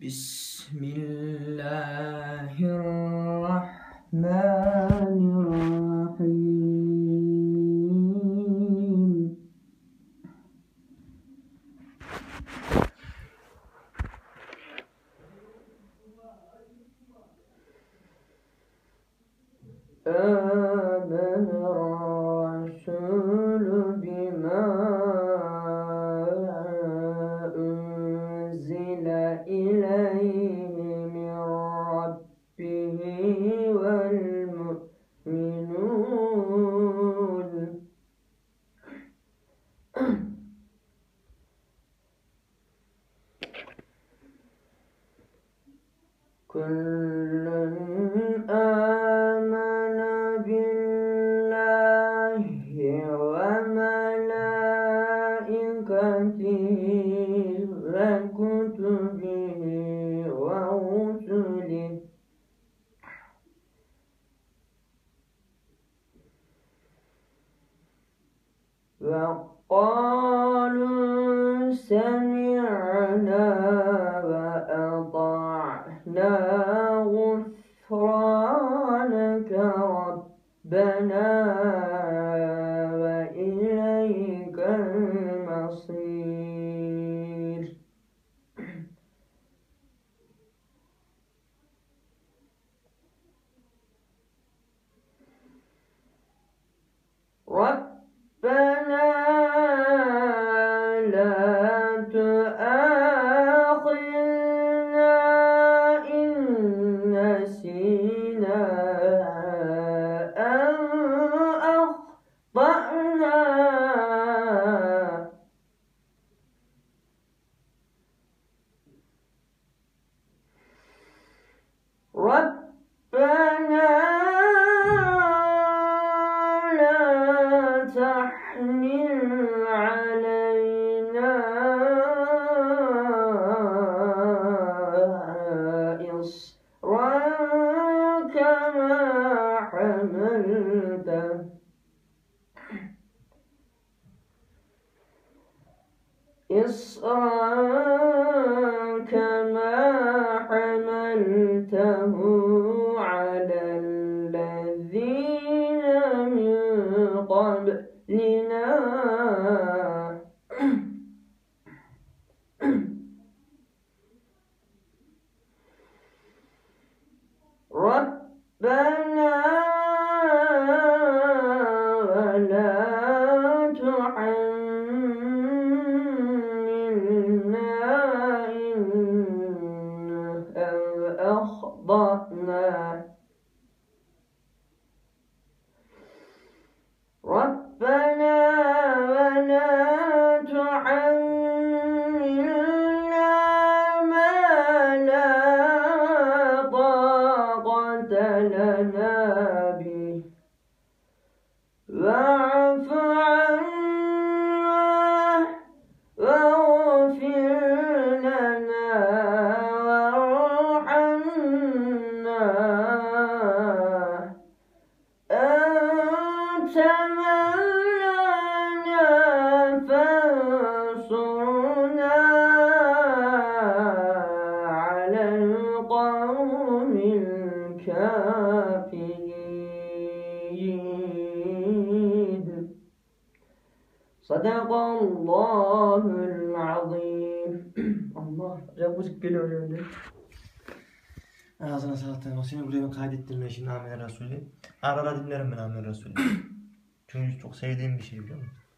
بسم الله الرحمن الرحيم. آمن الرسول بما أنزل إليه من ربه والمؤمنون كل آمن بالله وملائكته وكتبه ورسله وقالوا سمعنا وأطعنا غفرانك ربنا وإليك المصير. ربنا لا تؤاخذنا إن نسينا أو أخطأنا ربنا تحمل علينا إصرا كما حملته على الذين من قبلنا ربنا ولا تحملنا أو أخطأنا ربنا ولا تحملنا ما لا طاقة لنا به واعف عنا واغفر لنا وارحمنا أنت مولانا فانصرنا على القوم الكافرين. صدق الله العظيم. Allah acaba müzik geliyor yani. Ağzına sağlık olsun. Buraya kaydettirme için Amin Resulü. Ara ara dinlerim ben Amin Resulü. Çünkü çok sevdiğim bir şey biliyor musun?